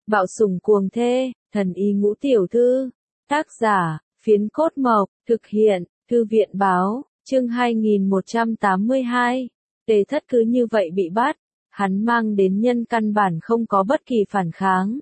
Bạo sủng cuồng thê, thần y ngũ tiểu thư. Tác giả, Phiến Cốt Mộc, thực hiện, Thư viện báo, chương 2182. Tề Thất cứ như vậy bị bắt, hắn mang đến nhân căn bản không có bất kỳ phản kháng.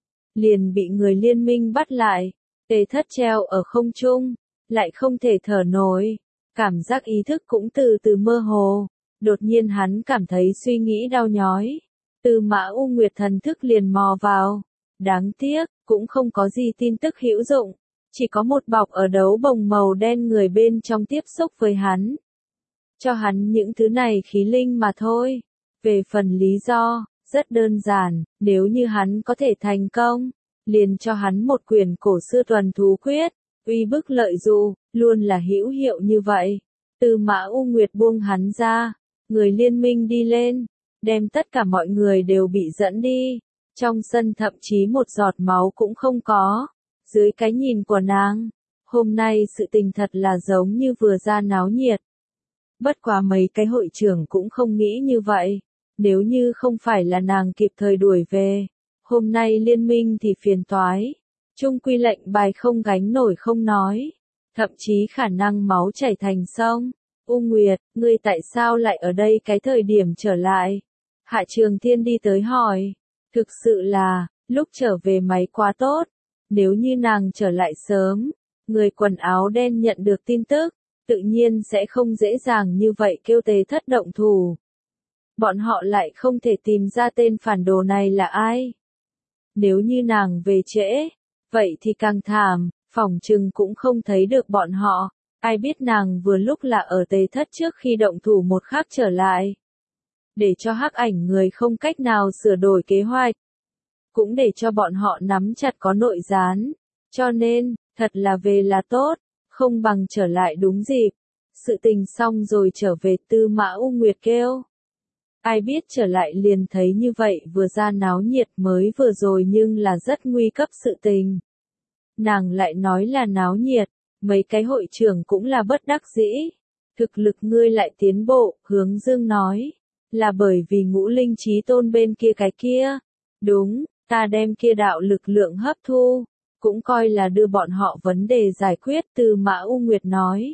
Liền bị người liên minh bắt lại, Tề Thất treo ở không trung, lại không thể thở nổi, cảm giác ý thức cũng từ từ mơ hồ, đột nhiên hắn cảm thấy suy nghĩ đau nhói. Tư Mã U Nguyệt thần thức liền mò vào, đáng tiếc, cũng không có gì tin tức hữu dụng, chỉ có một bọc ở đấu bồng màu đen người bên trong tiếp xúc với hắn. Cho hắn những thứ này khí linh mà thôi. Về phần lý do, rất đơn giản, nếu như hắn có thể thành công, liền cho hắn một quyển cổ xưa tuần thú quyết, uy bức lợi dụ, luôn là hữu hiệu như vậy. Tư Mã U Nguyệt buông hắn ra, người liên minh đi lên, đem tất cả mọi người đều bị dẫn đi. Trong sân thậm chí một giọt máu cũng không có. Dưới cái nhìn của nàng, hôm nay sự tình thật là giống như vừa ra náo nhiệt. Bất quá mấy cái hội trưởng cũng không nghĩ như vậy. Nếu như không phải là nàng kịp thời đuổi về, hôm nay liên minh thì phiền toái. Chung quy lệnh bài không gánh nổi không nói. Thậm chí khả năng máu chảy thành sông. U Nguyệt, ngươi tại sao lại ở đây cái thời điểm trở lại? Hạ Trường Thiên đi tới hỏi. Thực sự là, lúc trở về máy quá tốt. Nếu như nàng trở lại sớm, người quần áo đen nhận được tin tức, tự nhiên sẽ không dễ dàng như vậy kêu Tề Thất động thủ. Bọn họ lại không thể tìm ra tên phản đồ này là ai. Nếu như nàng về trễ, vậy thì càng thảm, phỏng chừng cũng không thấy được bọn họ. Ai biết nàng vừa lúc là ở Tề Thất trước khi động thủ một khắc trở lại. Để cho hắc ảnh người không cách nào sửa đổi kế hoạch. Cũng để cho bọn họ nắm chặt có nội gián. Cho nên, thật là về là tốt, không bằng trở lại đúng dịp. Sự tình xong rồi trở về. Tư Mã U Nguyệt kêu. Ai biết trở lại liền thấy như vậy vừa ra náo nhiệt mới vừa rồi nhưng là rất nguy cấp sự tình. Nàng lại nói là náo nhiệt, mấy cái hội trưởng cũng là bất đắc dĩ. Thực lực ngươi lại tiến bộ, Hướng Dương nói. Là bởi vì Ngũ Linh Chí Tôn bên kia cái kia. Đúng, ta đem kia đạo lực lượng hấp thu, cũng coi là đưa bọn họ vấn đề giải quyết. Tư Mã U Nguyệt nói.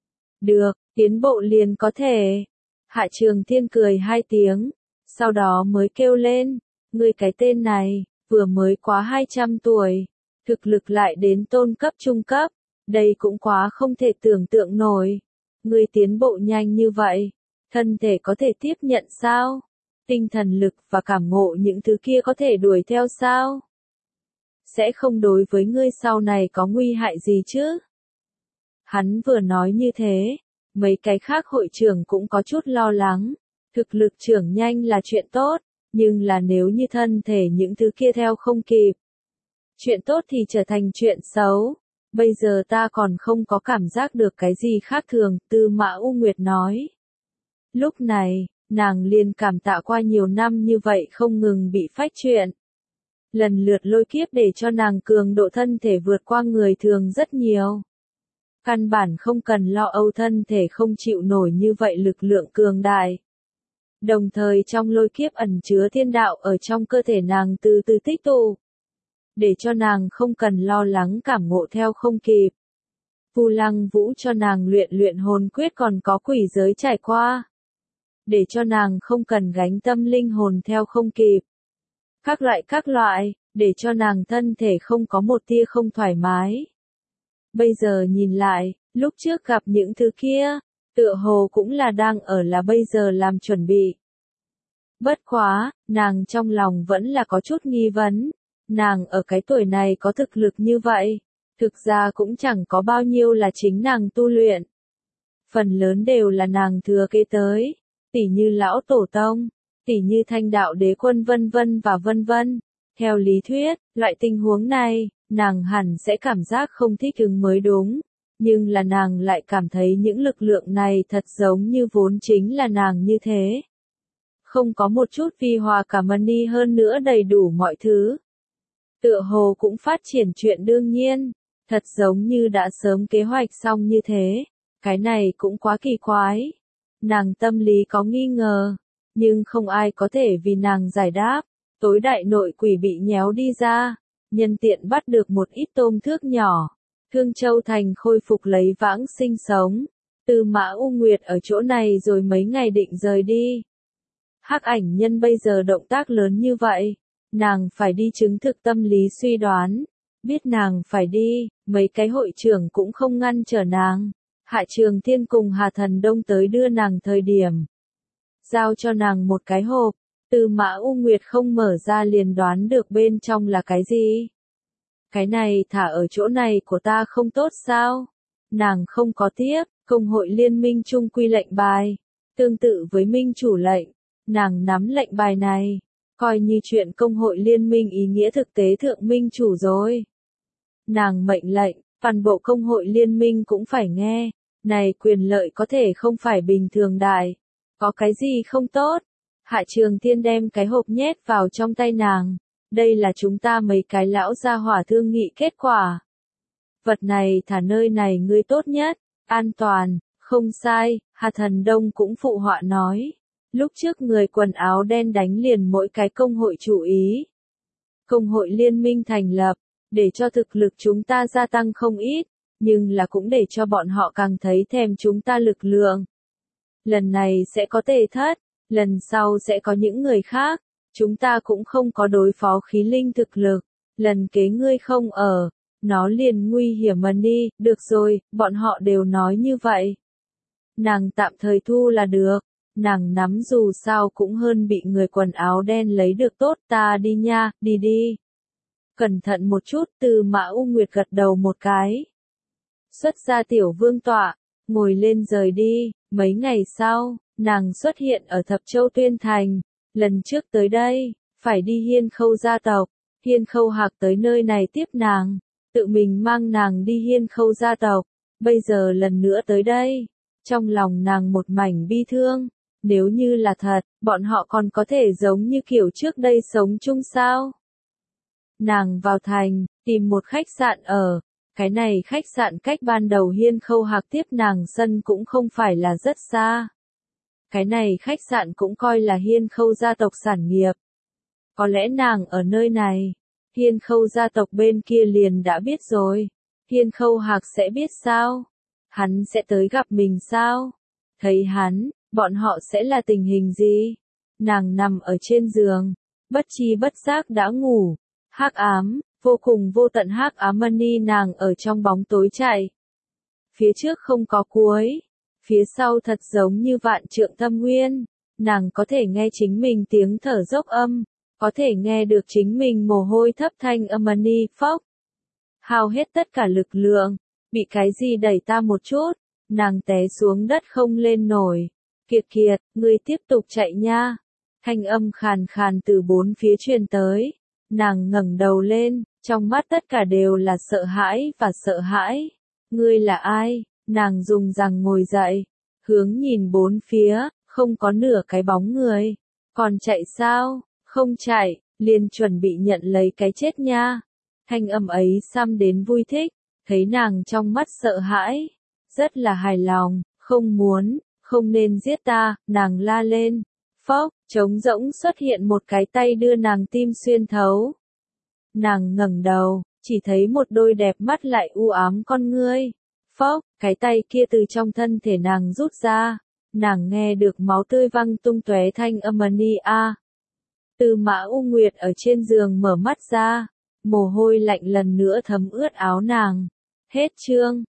Được, tiến bộ liền có thể. Hạ Trường Thiên cười hai tiếng, sau đó mới kêu lên, ngươi cái tên này, vừa mới quá 200 tuổi, thực lực lại đến tôn cấp trung cấp, đây cũng quá không thể tưởng tượng nổi. Ngươi tiến bộ nhanh như vậy, thân thể có thể tiếp nhận sao? Tinh thần lực và cảm ngộ những thứ kia có thể đuổi theo sao? Sẽ không đối với ngươi sau này có nguy hại gì chứ? Hắn vừa nói như thế. Mấy cái khác hội trưởng cũng có chút lo lắng. Thực lực trưởng nhanh là chuyện tốt, nhưng là nếu như thân thể những thứ kia theo không kịp. Chuyện tốt thì trở thành chuyện xấu. Bây giờ ta còn không có cảm giác được cái gì khác thường, Tư Mã U Nguyệt nói. Lúc này, nàng liền cảm tạ qua nhiều năm như vậy không ngừng bị phách chuyện. Lần lượt lôi kiếp để cho nàng cường độ thân thể vượt qua người thường rất nhiều. Căn bản không cần lo âu thân thể không chịu nổi như vậy lực lượng cường đại. Đồng thời trong lôi kiếp ẩn chứa thiên đạo ở trong cơ thể nàng từ từ tích tụ. Để cho nàng không cần lo lắng cảm ngộ theo không kịp. Vu Lăng Vũ cho nàng luyện hồn quyết còn có quỷ giới trải qua. Để cho nàng không cần gánh tâm linh hồn theo không kịp. Các loại, để cho nàng thân thể không có một tia không thoải mái. Bây giờ nhìn lại, lúc trước gặp những thứ kia, tựa hồ cũng là đang ở là bây giờ làm chuẩn bị. Bất quá, nàng trong lòng vẫn là có chút nghi vấn. Nàng ở cái tuổi này có thực lực như vậy, thực ra cũng chẳng có bao nhiêu là chính nàng tu luyện. Phần lớn đều là nàng thừa kế tới, tỉ như lão tổ tông, tỉ như thanh đạo đế quân vân vân và vân vân. Theo lý thuyết, loại tình huống này, nàng hẳn sẽ cảm giác không thích ứng mới đúng, nhưng là nàng lại cảm thấy những lực lượng này thật giống như vốn chính là nàng như thế. Không có một chút vi hòa cả money hơn nữa đầy đủ mọi thứ. Tựa hồ cũng phát triển chuyện đương nhiên, thật giống như đã sớm kế hoạch xong như thế, cái này cũng quá kỳ quái. Nàng tâm lý có nghi ngờ, nhưng không ai có thể vì nàng giải đáp. Tối đại nội quỷ bị nhéo đi ra, nhân tiện bắt được một ít tôm thước nhỏ. Thương Châu Thành khôi phục lấy vãng sinh sống. Tư Mã U Nguyệt ở chỗ này rồi mấy ngày định rời đi. Hắc Ảnh Nhân bây giờ động tác lớn như vậy, nàng phải đi chứng thực tâm lý suy đoán. Biết nàng phải đi, mấy cái hội trưởng cũng không ngăn trở nàng. Hạ Trường Thiên cùng Hà Thần Đông tới đưa nàng thời điểm. Giao cho nàng một cái hộp, Tư Mã U Nguyệt không mở ra liền đoán được bên trong là cái gì. Cái này thả ở chỗ này của ta không tốt sao? Nàng không có tiếp, công hội liên minh chung quy lệnh bài. Tương tự với minh chủ lệnh, nàng nắm lệnh bài này, coi như chuyện công hội liên minh ý nghĩa thực tế thượng minh chủ rồi. Nàng mệnh lệnh, toàn bộ công hội liên minh cũng phải nghe, này quyền lợi có thể không phải bình thường đại. Có cái gì không tốt? Hạ Trường Thiên đem cái hộp nhét vào trong tay nàng. Đây là chúng ta mấy cái lão gia hỏa thương nghị kết quả. Vật này thả nơi này ngươi tốt nhất, an toàn, không sai, Hà Thần Đông cũng phụ họa nói. Lúc trước người quần áo đen đánh liền mỗi cái công hội chủ ý. Công hội liên minh thành lập, để cho thực lực chúng ta gia tăng không ít, nhưng là cũng để cho bọn họ càng thấy thèm chúng ta lực lượng. Lần này sẽ có Tề Thất, lần sau sẽ có những người khác, chúng ta cũng không có đối phó khí linh thực lực, lần kế ngươi không ở, nó liền nguy hiểm mà đi, được rồi, bọn họ đều nói như vậy. Nàng tạm thời thu là được, nàng nắm dù sao cũng hơn bị người quần áo đen lấy được tốt, ta đi nha, đi đi. Cẩn thận một chút, Tư Mã U Nguyệt gật đầu một cái. Xuất ra tiểu vương tọa, ngồi lên rời đi, mấy ngày sau, nàng xuất hiện ở Thập Châu Tuyên Thành, lần trước tới đây, phải đi Hiên Khâu gia tộc, Hiên Khâu Hạc tới nơi này tiếp nàng, tự mình mang nàng đi Hiên Khâu gia tộc, bây giờ lần nữa tới đây, trong lòng nàng một mảnh bi thương, nếu như là thật, bọn họ còn có thể giống như kiểu trước đây sống chung sao? Nàng vào thành, tìm một khách sạn ở. Cái này khách sạn cách ban đầu Hiên Khâu Hạc tiếp nàng sân cũng không phải là rất xa. Cái này khách sạn cũng coi là Hiên Khâu gia tộc sản nghiệp. Có lẽ nàng ở nơi này, Hiên Khâu gia tộc bên kia liền đã biết rồi. Hiên Khâu Hạc sẽ biết sao? Hắn sẽ tới gặp mình sao? Thấy hắn, bọn họ sẽ là tình hình gì? Nàng nằm ở trên giường, bất tri bất giác đã ngủ. Hắc ám, vô cùng vô tận hắc ám mani nàng ở trong bóng tối chạy. Phía trước không có cuối, phía sau thật giống như vạn trượng thâm nguyên, nàng có thể nghe chính mình tiếng thở dốc âm, có thể nghe được chính mình mồ hôi thấp thanh âm mani phốc. Hao hết tất cả lực lượng, bị cái gì đẩy ta một chút, nàng té xuống đất không lên nổi. Kiệt kiệt, ngươi tiếp tục chạy nha. Thanh âm khàn khàn từ bốn phía truyền tới. Nàng ngẩng đầu lên, trong mắt tất cả đều là sợ hãi và sợ hãi. Ngươi là ai? Nàng dùng rằng ngồi dậy, hướng nhìn bốn phía, không có nửa cái bóng người. Còn chạy sao? Không chạy, liền chuẩn bị nhận lấy cái chết nha. Thanh âm ấy xăm đến vui thích, thấy nàng trong mắt sợ hãi, rất là hài lòng, không muốn, không nên giết ta, nàng la lên. Phốc, trống rỗng xuất hiện một cái tay đưa nàng tim xuyên thấu. Nàng ngẩng đầu, chỉ thấy một đôi đẹp mắt lại u ám con ngươi. Phốc, cái tay kia từ trong thân thể nàng rút ra. Nàng nghe được máu tươi văng tung tóe thanh âm ni a. Tư Mã U Nguyệt ở trên giường mở mắt ra, mồ hôi lạnh lần nữa thấm ướt áo nàng. Hết chương.